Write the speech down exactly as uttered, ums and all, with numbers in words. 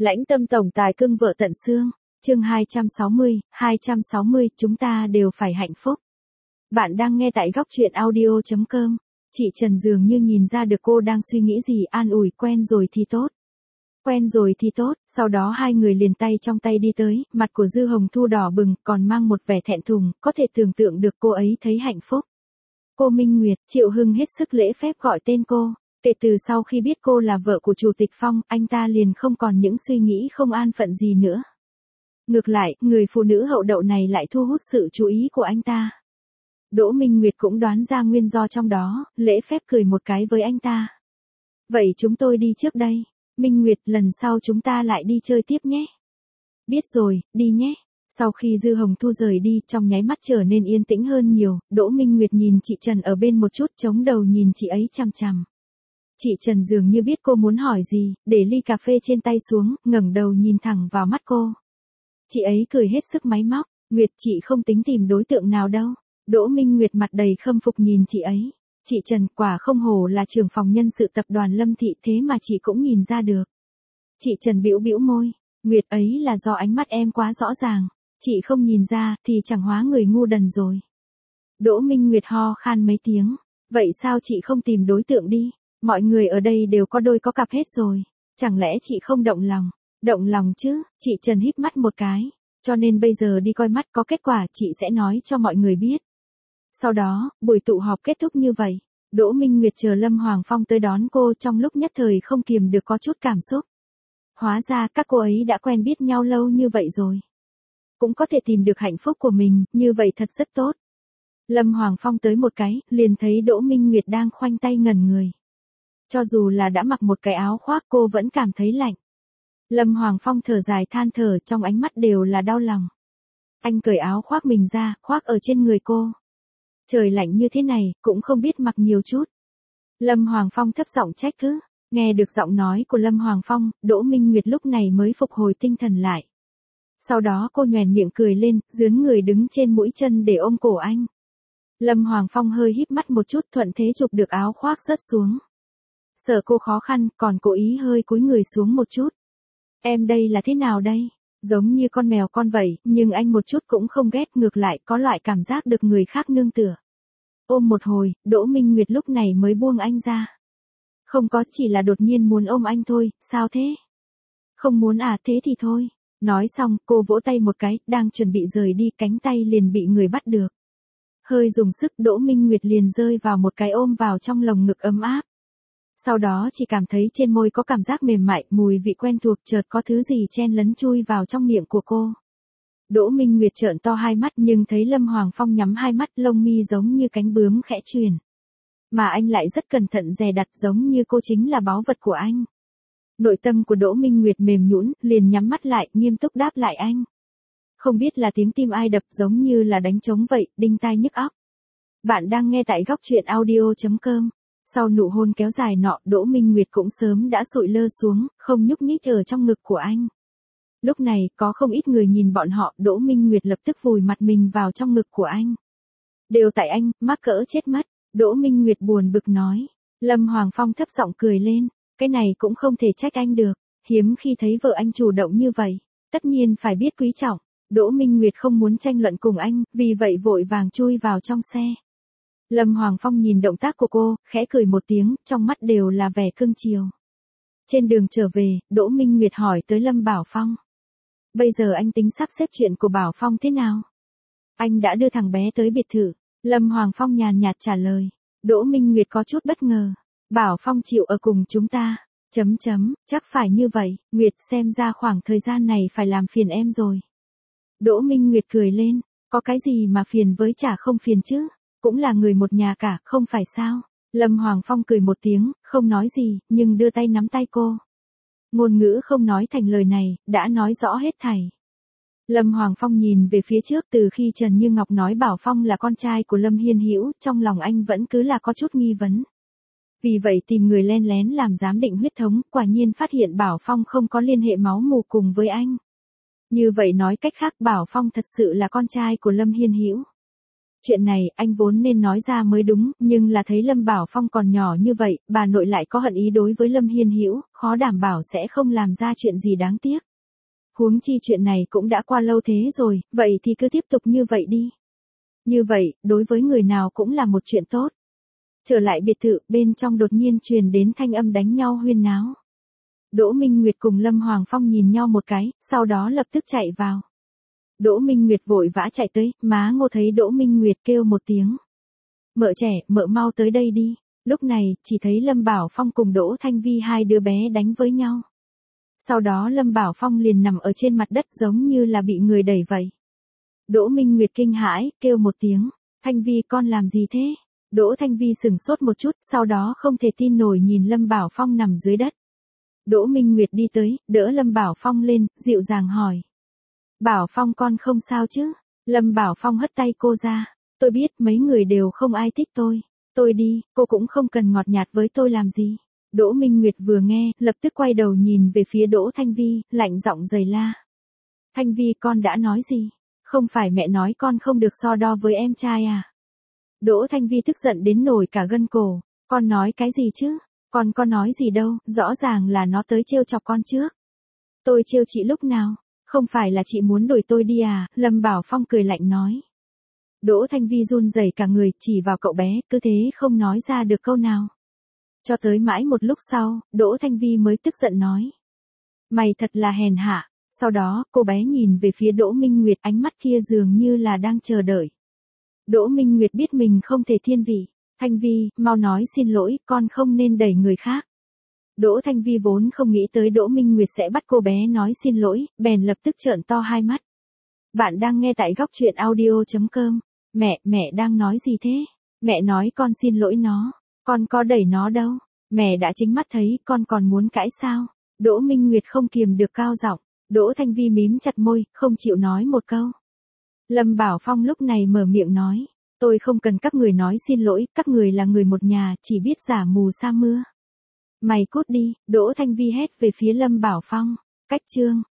Lãnh tâm tổng tài cưng vợ tận xương. Chương hai trăm sáu mươi, hai trăm sáu mươi, chúng ta đều phải hạnh phúc. Bạn đang nghe tại góc truyện audio chấm com. Chị Trần dường như nhìn ra được cô đang suy nghĩ gì, an ủi quen rồi thì tốt. Quen rồi thì tốt, sau đó hai người liền tay trong tay đi tới, mặt của Dư Hồng Thu đỏ bừng, còn mang một vẻ thẹn thùng, có thể tưởng tượng được cô ấy thấy hạnh phúc. Cô Minh Nguyệt, Triệu Hưng hết sức lễ phép gọi tên cô. Kể từ sau khi biết cô là vợ của Chủ tịch Phong, anh ta liền không còn những suy nghĩ không an phận gì nữa. Ngược lại, người phụ nữ hậu đậu này lại thu hút sự chú ý của anh ta. Đỗ Minh Nguyệt cũng đoán ra nguyên do trong đó, lễ phép cười một cái với anh ta. Vậy chúng tôi đi trước đây. Minh Nguyệt, lần sau chúng ta lại đi chơi tiếp nhé. Biết rồi, đi nhé. Sau khi Dư Hồng Thu rời đi, trong nháy mắt trở nên yên tĩnh hơn nhiều, Đỗ Minh Nguyệt nhìn chị Trần ở bên một chút, chống đầu nhìn chị ấy chằm chằm. Chị Trần dường như biết cô muốn hỏi gì, để ly cà phê trên tay xuống, ngẩng đầu nhìn thẳng vào mắt cô. Chị ấy cười hết sức máy móc, Nguyệt, chị không tính tìm đối tượng nào đâu. Đỗ Minh Nguyệt mặt đầy khâm phục nhìn chị ấy. Chị Trần, quả không hổ là trưởng phòng nhân sự tập đoàn Lâm Thị, thế mà chị cũng nhìn ra được. Chị Trần bĩu bĩu môi, Nguyệt, ấy là do ánh mắt em quá rõ ràng. Chị không nhìn ra, thì chẳng hóa người ngu đần rồi. Đỗ Minh Nguyệt ho khan mấy tiếng. Vậy sao chị không tìm đối tượng đi? Mọi người ở đây đều có đôi có cặp hết rồi. Chẳng lẽ chị không động lòng? Động lòng chứ, chị Trần híp mắt một cái. Cho nên bây giờ đi coi mắt, có kết quả chị sẽ nói cho mọi người biết. Sau đó, buổi tụ họp kết thúc như vậy. Đỗ Minh Nguyệt chờ Lâm Hoàng Phong tới đón cô, trong lúc nhất thời không kiềm được có chút cảm xúc. Hóa ra các cô ấy đã quen biết nhau lâu như vậy rồi. Cũng có thể tìm được hạnh phúc của mình, như vậy thật rất tốt. Lâm Hoàng Phong tới một cái, liền thấy Đỗ Minh Nguyệt đang khoanh tay ngẩn người. Cho dù là đã mặc một cái áo khoác cô vẫn cảm thấy lạnh. Lâm Hoàng Phong thở dài than thở, trong ánh mắt đều là đau lòng. Anh cởi áo khoác mình ra, khoác ở trên người cô. Trời lạnh như thế này, cũng không biết mặc nhiều chút. Lâm Hoàng Phong thấp giọng trách cứ. Nghe được giọng nói của Lâm Hoàng Phong, Đỗ Minh Nguyệt lúc này mới phục hồi tinh thần lại. Sau đó cô nhoẻn miệng cười lên, dướn người đứng trên mũi chân để ôm cổ anh. Lâm Hoàng Phong hơi híp mắt một chút, thuận thế chụp được áo khoác rớt xuống. Sợ cô khó khăn, còn cố ý hơi cúi người xuống một chút. Em đây là thế nào đây? Giống như con mèo con vậy, nhưng anh một chút cũng không ghét, ngược lại có loại cảm giác được người khác nương tựa. Ôm một hồi, Đỗ Minh Nguyệt lúc này mới buông anh ra. Không có, chỉ là đột nhiên muốn ôm anh thôi, sao thế? Không muốn à, thế thì thôi. Nói xong, cô vỗ tay một cái, đang chuẩn bị rời đi, cánh tay liền bị người bắt được. Hơi dùng sức, Đỗ Minh Nguyệt liền rơi vào một cái ôm vào trong lồng ngực ấm áp. Sau đó chỉ cảm thấy trên môi có cảm giác mềm mại, mùi vị quen thuộc, chợt có thứ gì chen lấn chui vào trong miệng của cô. Đỗ Minh Nguyệt trợn to hai mắt nhưng thấy Lâm Hoàng Phong nhắm hai mắt, lông mi giống như cánh bướm khẽ chuyển. Mà anh lại rất cẩn thận dè đặt, giống như cô chính là báu vật của anh. Nội tâm của Đỗ Minh Nguyệt mềm nhũn, liền nhắm mắt lại, nghiêm túc đáp lại anh. Không biết là tiếng tim ai đập, giống như là đánh trống vậy, đinh tai nhức óc. Bạn đang nghe tại góc truyện audio chấm com. Sau nụ hôn kéo dài nọ, Đỗ Minh Nguyệt cũng sớm đã sụi lơ xuống, không nhúc nhích ở trong ngực của anh. Lúc này, có không ít người nhìn bọn họ, Đỗ Minh Nguyệt lập tức vùi mặt mình vào trong ngực của anh. Đều tại anh, mắc cỡ chết mất. Đỗ Minh Nguyệt buồn bực nói. Lâm Hoàng Phong thấp giọng cười lên. Cái này cũng không thể trách anh được. Hiếm khi thấy vợ anh chủ động như vậy. Tất nhiên phải biết quý trọng. Đỗ Minh Nguyệt không muốn tranh luận cùng anh, vì vậy vội vàng chui vào trong xe. Lâm Hoàng Phong nhìn động tác của cô, khẽ cười một tiếng, trong mắt đều là vẻ cưng chiều. Trên đường trở về, Đỗ Minh Nguyệt hỏi tới Lâm Bảo Phong. Bây giờ anh tính sắp xếp chuyện của Bảo Phong thế nào? Anh đã đưa thằng bé tới biệt thự. Lâm Hoàng Phong nhàn nhạt trả lời. Đỗ Minh Nguyệt có chút bất ngờ. Bảo Phong chịu ở cùng chúng ta. Chấm chấm, chắc phải như vậy, Nguyệt, xem ra khoảng thời gian này phải làm phiền em rồi. Đỗ Minh Nguyệt cười lên. Có cái gì mà phiền với chả không phiền chứ? Cũng là người một nhà cả, không phải sao? Lâm Hoàng Phong cười một tiếng, không nói gì, nhưng đưa tay nắm tay cô. Ngôn ngữ không nói thành lời này, đã nói rõ hết thảy. Lâm Hoàng Phong nhìn về phía trước, từ khi Trần Như Ngọc nói Bảo Phong là con trai của Lâm Hiên Hữu, trong lòng anh vẫn cứ là có chút nghi vấn. Vì vậy tìm người len lén làm giám định huyết thống, quả nhiên phát hiện Bảo Phong không có liên hệ máu mủ cùng với anh. Như vậy nói cách khác, Bảo Phong thật sự là con trai của Lâm Hiên Hữu. Chuyện này anh vốn nên nói ra mới đúng, nhưng là thấy Lâm Bảo Phong còn nhỏ như vậy, bà nội lại có hận ý đối với Lâm Hiên Hữu, khó đảm bảo sẽ không làm ra chuyện gì đáng tiếc. Huống chi chuyện này cũng đã qua lâu thế rồi, vậy thì cứ tiếp tục như vậy đi. Như vậy, đối với người nào cũng là một chuyện tốt. Trở lại biệt thự, bên trong đột nhiên truyền đến thanh âm đánh nhau huyên náo. Đỗ Minh Nguyệt cùng Lâm Hoàng Phong nhìn nhau một cái, sau đó lập tức chạy vào. Đỗ Minh Nguyệt vội vã chạy tới, má Ngô thấy Đỗ Minh Nguyệt kêu một tiếng. Mợ trẻ, mợ mau tới đây đi. Lúc này, chỉ thấy Lâm Bảo Phong cùng Đỗ Thanh Vi hai đứa bé đánh với nhau. Sau đó Lâm Bảo Phong liền nằm ở trên mặt đất giống như là bị người đẩy vậy. Đỗ Minh Nguyệt kinh hãi, kêu một tiếng. Thanh Vi con làm gì thế? Đỗ Thanh Vi sừng sốt một chút, sau đó không thể tin nổi nhìn Lâm Bảo Phong nằm dưới đất. Đỗ Minh Nguyệt đi tới, đỡ Lâm Bảo Phong lên, dịu dàng hỏi. Bảo Phong con không sao chứ? Lâm Bảo Phong hất tay cô ra. Tôi biết mấy người đều không ai thích tôi. Tôi đi, cô cũng không cần ngọt nhạt với tôi làm gì. Đỗ Minh Nguyệt vừa nghe, lập tức quay đầu nhìn về phía Đỗ Thanh Vi, lạnh giọng giày la. Thanh Vi con đã nói gì? Không phải mẹ nói con không được so đo với em trai à? Đỗ Thanh Vi tức giận đến nổi cả gân cổ. Con nói cái gì chứ? Con có nói gì đâu, rõ ràng là nó tới trêu chọc con trước. Tôi trêu chị lúc nào? Không phải là chị muốn đuổi tôi đi à? Lâm Bảo Phong cười lạnh nói. Đỗ Thanh Vi run rẩy cả người, chỉ vào cậu bé, cứ thế không nói ra được câu nào. Cho tới mãi một lúc sau, Đỗ Thanh Vi mới tức giận nói. Mày thật là hèn hạ. Sau đó, cô bé nhìn về phía Đỗ Minh Nguyệt, ánh mắt kia dường như là đang chờ đợi. Đỗ Minh Nguyệt biết mình không thể thiên vị. Thanh Vi, mau nói xin lỗi, con không nên đẩy người khác. Đỗ Thanh Vi vốn không nghĩ tới Đỗ Minh Nguyệt sẽ bắt cô bé nói xin lỗi, bèn lập tức trợn to hai mắt. Bạn đang nghe tại góc truyện audio chấm com. Mẹ, mẹ đang nói gì thế? Mẹ nói con xin lỗi nó. Con có đẩy nó đâu. Mẹ đã chính mắt thấy, con còn muốn cãi sao? Đỗ Minh Nguyệt không kiềm được cao giọng. Đỗ Thanh Vi mím chặt môi, không chịu nói một câu. Lâm Bảo Phong lúc này mở miệng nói. Tôi không cần các người nói xin lỗi, các người là người một nhà, chỉ biết giả mù sa mưa. Mày cút đi, Đỗ Thanh Vi hét về phía Lâm Bảo Phong. Cách chương.